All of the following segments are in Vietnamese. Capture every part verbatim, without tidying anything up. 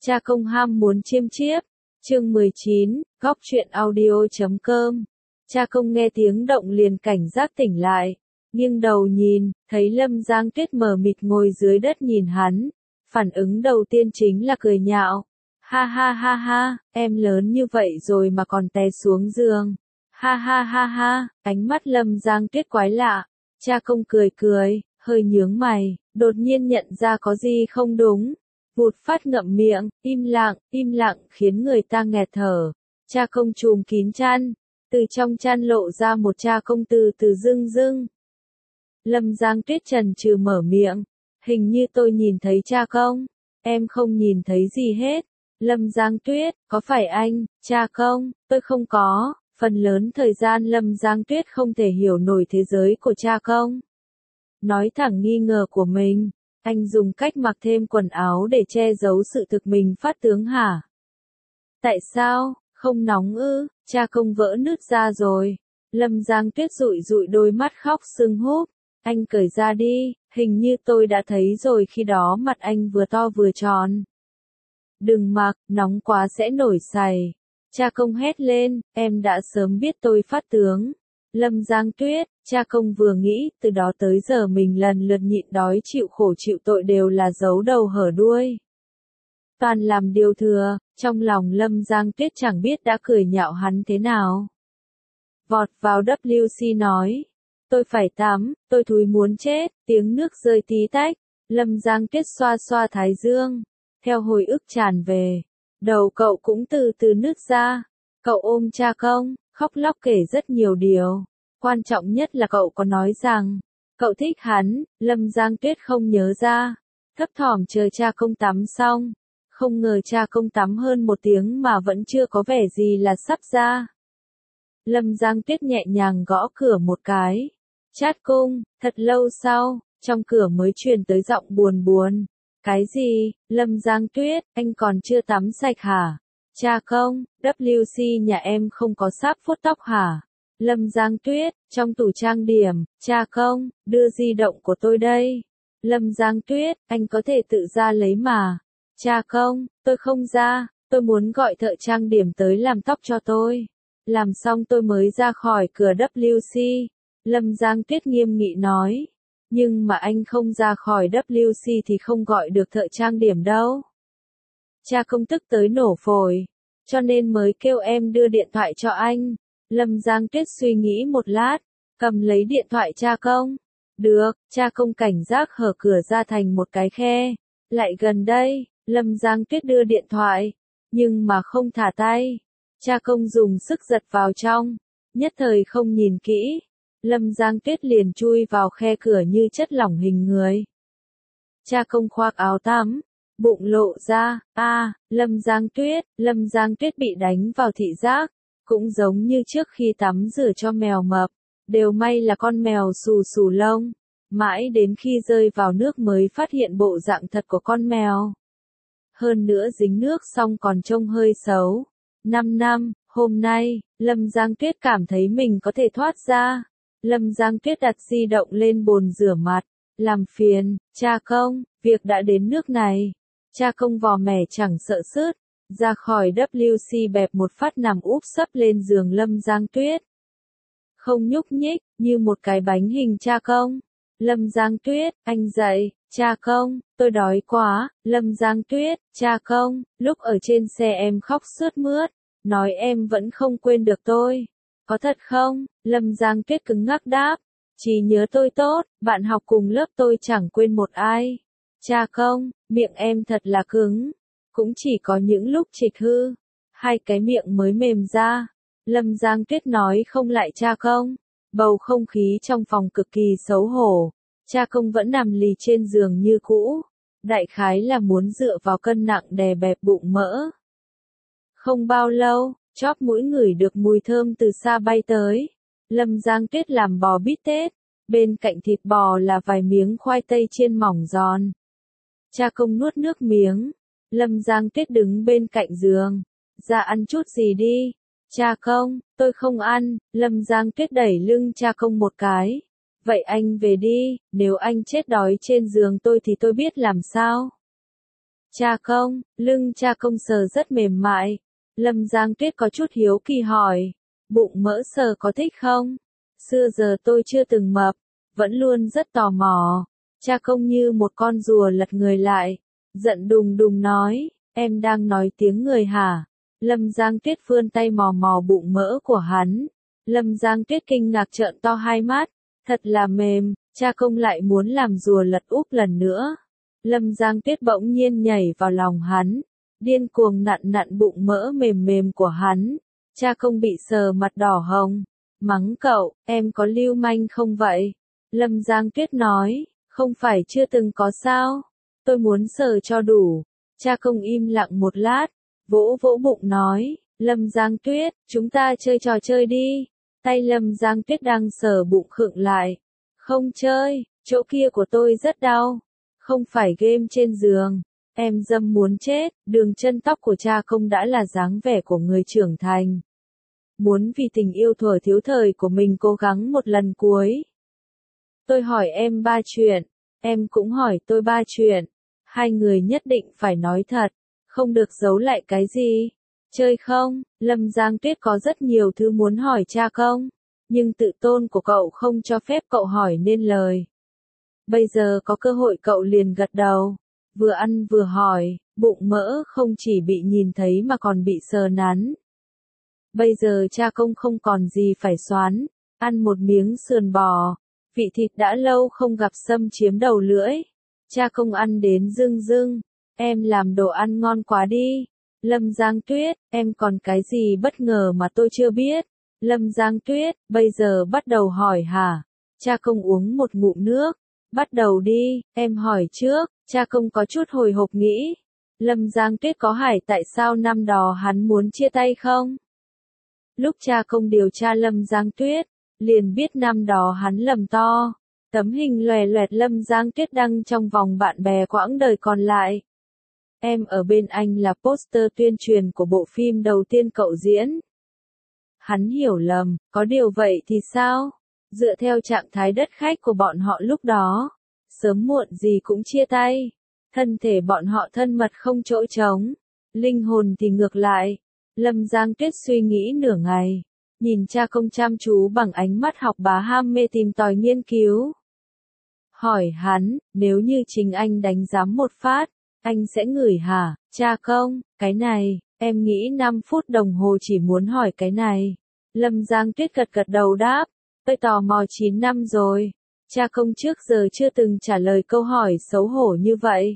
Cha công ham muốn chiêm chiếp. Chương mười chín, góc truyện audio chấm com. Cha công nghe tiếng động liền cảnh giác tỉnh lại, nghiêng đầu nhìn, thấy Lâm Giang Tuyết mờ mịt ngồi dưới đất nhìn hắn. Phản ứng đầu tiên chính là cười nhạo. Ha ha ha ha, em lớn như vậy rồi mà còn té xuống giường. Ha ha ha ha, ánh mắt Lâm Giang Tuyết quái lạ. Cha công cười cười, hơi nhướng mày, đột nhiên nhận ra có gì không đúng. Vụt phát ngậm miệng, im lặng, im lặng khiến người ta nghẹt thở. Cha công trùm kín chăn, từ trong chăn lộ ra một cha công từ từ dưng dưng. Lâm Giang Tuyết chần chừ mở miệng, hình như tôi nhìn thấy cha công, em không nhìn thấy gì hết. Lâm Giang Tuyết, có phải anh, cha công, tôi không có. Phần lớn thời gian Lâm Giang Tuyết không thể hiểu nổi thế giới của cha công. Nói thẳng nghi ngờ của mình, anh dùng cách mặc thêm quần áo để che giấu sự thực mình phát tướng hả? Tại sao, không nóng ư, cha công vỡ nứt ra rồi. Lâm Giang Tuyết dụi dụi đôi mắt khóc sưng húp, anh cởi ra đi, hình như tôi đã thấy rồi khi đó mặt anh vừa to vừa tròn. Đừng mặc, nóng quá sẽ nổi sày. Cha công hét lên, em đã sớm biết tôi phát tướng. Lâm Giang Tuyết, cha công vừa nghĩ, từ đó tới giờ mình lần lượt nhịn đói chịu khổ chịu tội đều là giấu đầu hở đuôi. Toàn làm điều thừa, trong lòng Lâm Giang Tuyết chẳng biết đã cười nhạo hắn thế nào. Vọt vào W C nói, tôi phải tắm, tôi thúi muốn chết, tiếng nước rơi tí tách. Lâm Giang Tuyết xoa xoa thái dương, theo hồi ức tràn về. Đầu cậu cũng từ từ nứt ra. Cậu ôm cha công, khóc lóc kể rất nhiều điều. Quan trọng nhất là cậu có nói rằng, cậu thích hắn. Lâm Giang Tuyết không nhớ ra. Thấp thỏm chờ cha công tắm xong. Không ngờ cha công tắm hơn một tiếng mà vẫn chưa có vẻ gì là sắp ra. Lâm Giang Tuyết nhẹ nhàng gõ cửa một cái. Chát cung, thật lâu sau, trong cửa mới truyền tới giọng buồn buồn. Cái gì, Lâm Giang Tuyết, anh còn chưa tắm sạch hả? Cha công, W C nhà em không có sáp vuốt tóc hả? Lâm Giang Tuyết, trong tủ trang điểm, cha công, đưa di động của tôi đây. Lâm Giang Tuyết, anh có thể tự ra lấy mà. Cha công, tôi không ra, tôi muốn gọi thợ trang điểm tới làm tóc cho tôi. Làm xong tôi mới ra khỏi cửa W C. Lâm Giang Tuyết nghiêm nghị nói. Nhưng mà anh không ra khỏi W C thì không gọi được thợ trang điểm đâu. Cha công tức tới nổ phổi, cho nên mới kêu em đưa điện thoại cho anh. Lâm Giang Tuyết suy nghĩ một lát, cầm lấy điện thoại cha công. Được, cha công cảnh giác hở cửa ra thành một cái khe. Lại gần đây, Lâm Giang Tuyết đưa điện thoại, nhưng mà không thả tay. Cha công dùng sức giật vào trong, nhất thời không nhìn kỹ. Lâm Giang Tuyết liền chui vào khe cửa như chất lỏng hình người. Cha công khoác áo tắm, bụng lộ ra, a, à, Lâm Giang Tuyết, Lâm Giang Tuyết bị đánh vào thị giác, cũng giống như trước khi tắm rửa cho mèo mập, đều may là con mèo xù xù lông, mãi đến khi rơi vào nước mới phát hiện bộ dạng thật của con mèo. Hơn nữa dính nước xong còn trông hơi xấu. Năm năm, hôm nay, Lâm Giang Tuyết cảm thấy mình có thể thoát ra. Lâm Giang Tuyết đặt di động lên bồn rửa mặt, làm phiền, cha công, việc đã đến nước này. Cha công vò mẻ chẳng sợ sứt, ra khỏi W C bẹp một phát nằm úp sấp lên giường Lâm Giang Tuyết. Không nhúc nhích, như một cái bánh hình cha công. Lâm Giang Tuyết, anh dậy, cha công, tôi đói quá. Lâm Giang Tuyết, cha công, lúc ở trên xe em khóc sướt mướt, nói em vẫn không quên được tôi. Có thật không? Lâm Giang Tuyết cứng ngắc đáp. Chỉ nhớ tôi tốt, bạn học cùng lớp tôi chẳng quên một ai. Cha công, miệng em thật là cứng. Cũng chỉ có những lúc trịch hư, hai cái miệng mới mềm ra. Lâm Giang Tuyết nói không lại cha công. Bầu không khí trong phòng cực kỳ xấu hổ. Cha công vẫn nằm lì trên giường như cũ. Đại khái là muốn dựa vào cân nặng đè bẹp bụng mỡ. Không bao lâu, chóp mũi ngửi được mùi thơm từ xa bay tới. Lâm Giang Tuyết làm bò bít tết, bên cạnh thịt bò là vài miếng khoai tây chiên mỏng giòn. Cha công nuốt nước miếng. Lâm Giang Tuyết đứng bên cạnh giường. Ra ăn chút gì đi. Cha công, tôi không ăn. Lâm Giang Tuyết đẩy lưng cha công một cái. Vậy anh về đi, nếu anh chết đói trên giường tôi thì tôi biết làm sao. Cha công, lưng cha công sờ rất mềm mại. Lâm Giang Tuyết có chút hiếu kỳ hỏi, bụng mỡ sờ có thích không? Xưa giờ tôi chưa từng mập, vẫn luôn rất tò mò. Cha công như một con rùa lật người lại, giận đùng đùng nói, em đang nói tiếng người hả? Lâm Giang Tuyết vươn tay mò mò bụng mỡ của hắn. Lâm Giang Tuyết kinh ngạc trợn to hai mắt, thật là mềm, cha công lại muốn làm rùa lật úp lần nữa. Lâm Giang Tuyết bỗng nhiên nhảy vào lòng hắn, điên cuồng nặn nặn bụng mỡ mềm mềm của hắn. Cha công bị sờ mặt đỏ hồng, mắng cậu, em có lưu manh không vậy? Lâm Giang Tuyết nói, không phải chưa từng có sao, tôi muốn sờ cho đủ. Cha công im lặng một lát, vỗ vỗ bụng nói, Lâm Giang Tuyết, chúng ta chơi trò chơi đi. Tay Lâm Giang Tuyết đang sờ bụng khựng lại. Không chơi, chỗ kia của tôi rất đau. Không phải game trên giường. Em dâm muốn chết, đường chân tóc của cha công đã là dáng vẻ của người trưởng thành. Muốn vì tình yêu thuở thiếu thời của mình cố gắng một lần cuối. Tôi hỏi em ba chuyện, em cũng hỏi tôi ba chuyện. Hai người nhất định phải nói thật, không được giấu lại cái gì. Chơi không? Lâm Giang Tuyết có rất nhiều thứ muốn hỏi cha công, nhưng tự tôn của cậu không cho phép cậu hỏi nên lời. Bây giờ có cơ hội cậu liền gật đầu, vừa ăn vừa hỏi, bụng mỡ không chỉ bị nhìn thấy mà còn bị sờ nắn. Bây giờ cha công không còn gì phải xoắn, ăn một miếng sườn bò, vị thịt đã lâu không gặp xâm chiếm đầu lưỡi. Cha công ăn đến rưng rưng, em làm đồ ăn ngon quá đi. Lâm Giang Tuyết, em còn cái gì bất ngờ mà tôi chưa biết? Lâm Giang Tuyết, bây giờ bắt đầu hỏi hả? Cha công uống một ngụm nước. Bắt đầu đi, em hỏi trước. Cha công có chút hồi hộp nghĩ. Lâm Giang Tuyết có hỏi tại sao năm đó hắn muốn chia tay không? Lúc cha công điều tra Lâm Giang Tuyết, liền biết năm đó hắn lầm to. Tấm hình lòe loẹt Lâm Giang Tuyết đăng trong vòng bạn bè quãng đời còn lại. Em ở bên anh là poster tuyên truyền của bộ phim đầu tiên cậu diễn. Hắn hiểu lầm, có điều vậy thì sao? Dựa theo trạng thái đất khách của bọn họ lúc đó, sớm muộn gì cũng chia tay. Thân thể bọn họ thân mật không chỗ trống, linh hồn thì ngược lại. Lâm Giang Tuyết suy nghĩ nửa ngày, nhìn cha công chăm chú bằng ánh mắt học bá ham mê tìm tòi nghiên cứu. Hỏi hắn, nếu như chính anh đánh giám một phát, anh sẽ ngửi hả? Cha công, cái này, em nghĩ năm phút đồng hồ chỉ muốn hỏi cái này. Lâm Giang Tuyết gật gật đầu đáp, tôi tò mò chín năm rồi. Cha công trước giờ chưa từng trả lời câu hỏi xấu hổ như vậy.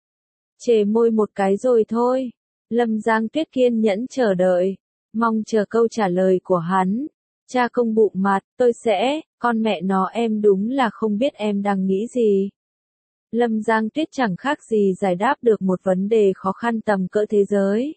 Chề môi một cái rồi thôi. Lâm Giang Tuyết kiên nhẫn chờ đợi, mong chờ câu trả lời của hắn. Cha công bụng mặt, tôi sẽ, con mẹ nó em đúng là không biết em đang nghĩ gì. Lâm Giang Tuyết chẳng khác gì giải đáp được một vấn đề khó khăn tầm cỡ thế giới.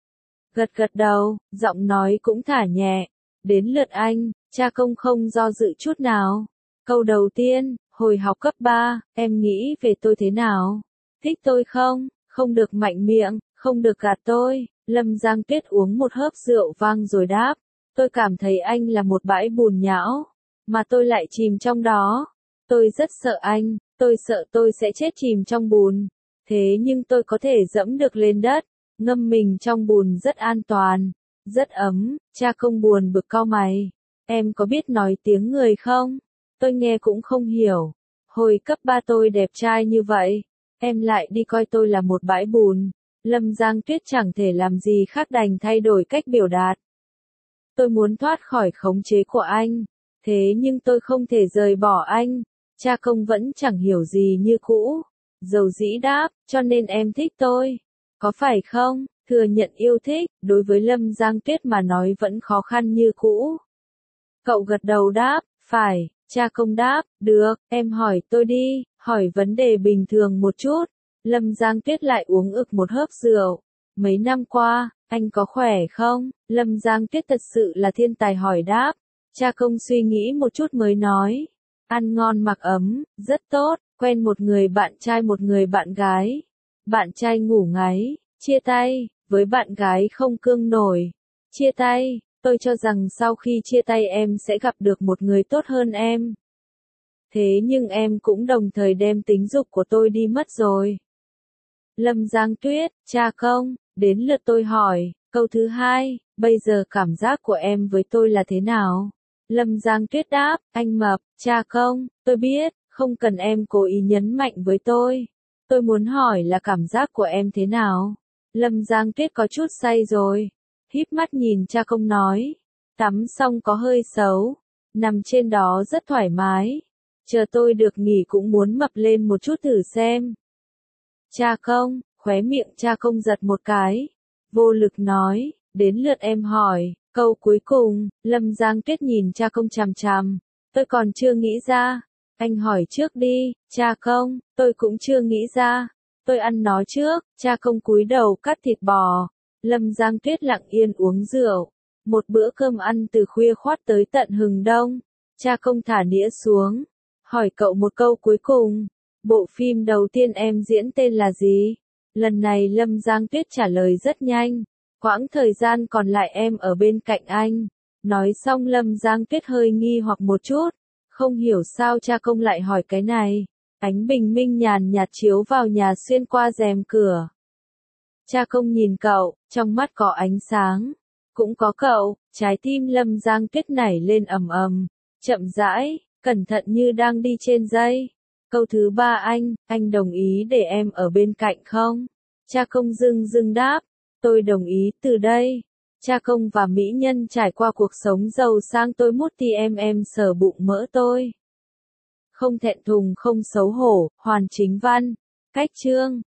Gật gật đầu, giọng nói cũng thả nhẹ. Đến lượt anh, cha công không do dự chút nào. Câu đầu tiên, hồi học cấp ba, em nghĩ về tôi thế nào? Thích tôi không? Không được mạnh miệng, không được gạt tôi. Lâm Giang Tuyết uống một hớp rượu vang rồi đáp. Tôi cảm thấy anh là một bãi bùn nhão, mà tôi lại chìm trong đó. Tôi rất sợ anh, tôi sợ tôi sẽ chết chìm trong bùn. Thế nhưng tôi có thể dẫm được lên đất, ngâm mình trong bùn rất an toàn, rất ấm. Cha công buồn bực cau mày. Em có biết nói tiếng người không? Tôi nghe cũng không hiểu. Hồi cấp ba tôi đẹp trai như vậy, em lại đi coi tôi là một bãi bùn. Lâm Giang Tuyết chẳng thể làm gì khác đành thay đổi cách biểu đạt. Tôi muốn thoát khỏi khống chế của anh, thế nhưng tôi không thể rời bỏ anh. Cha công vẫn chẳng hiểu gì như cũ. Dầu dĩ đáp, cho nên em thích tôi. Có phải không? Thừa nhận yêu thích, đối với Lâm Giang Tuyết mà nói vẫn khó khăn như cũ. Cậu gật đầu đáp, phải. Cha công đáp, được, em hỏi tôi đi, hỏi vấn đề bình thường một chút. Lâm Giang Tuyết lại uống ực một hớp rượu. Mấy năm qua, anh có khỏe không? Lâm Giang Tuyết thật sự là thiên tài hỏi đáp. Cha công suy nghĩ một chút mới nói. Ăn ngon mặc ấm, rất tốt, quen một người bạn trai một người bạn gái. Bạn trai ngủ ngáy, chia tay, với bạn gái không cương nổi. Chia tay, tôi cho rằng sau khi chia tay em sẽ gặp được một người tốt hơn em. Thế nhưng em cũng đồng thời đem tính dục của tôi đi mất rồi. Lâm Giang Tuyết, cha công, đến lượt tôi hỏi, câu thứ hai, bây giờ cảm giác của em với tôi là thế nào? Lâm Giang Tuyết đáp, anh Mập, cha công, tôi biết, không cần em cố ý nhấn mạnh với tôi. Tôi muốn hỏi là cảm giác của em thế nào? Lâm Giang Tuyết có chút say rồi. Híp mắt nhìn cha công nói. Tắm xong có hơi xấu. Nằm trên đó rất thoải mái. Chờ tôi được nghỉ cũng muốn mập lên một chút thử xem. Cha công, khóe miệng cha công giật một cái. Vô lực nói, đến lượt em hỏi. Câu cuối cùng, Lâm Giang Tuyết nhìn cha công chằm chằm. Tôi còn chưa nghĩ ra. Anh hỏi trước đi, cha công, tôi cũng chưa nghĩ ra. Tôi ăn nó trước, cha công cúi đầu cắt thịt bò. Lâm Giang Tuyết lặng yên uống rượu. Một bữa cơm ăn từ khuya khoắt tới tận hừng đông. Cha công thả đĩa xuống. Hỏi cậu một câu cuối cùng. Bộ phim đầu tiên em diễn tên là gì? Lần này Lâm Giang Tuyết trả lời rất nhanh. Quãng thời gian còn lại em ở bên cạnh anh. Nói xong Lâm Giang Tuyết hơi nghi hoặc một chút. Không hiểu sao cha công lại hỏi cái này. Ánh bình minh nhàn nhạt chiếu vào nhà xuyên qua rèm cửa. Cha công nhìn cậu, trong mắt có ánh sáng. Cũng có cậu, trái tim Lâm Giang Tuyết nảy lên ầm ầm. Chậm rãi, cẩn thận như đang đi trên dây. Câu thứ ba anh, anh đồng ý để em ở bên cạnh không? Cha công dưng dưng đáp. Tôi đồng ý từ đây. Cha công và mỹ nhân trải qua cuộc sống giàu sang tôi mút thì em em sờ bụng mỡ tôi. Không thẹn thùng không xấu hổ, Hoàn Chính Văn. Cách chương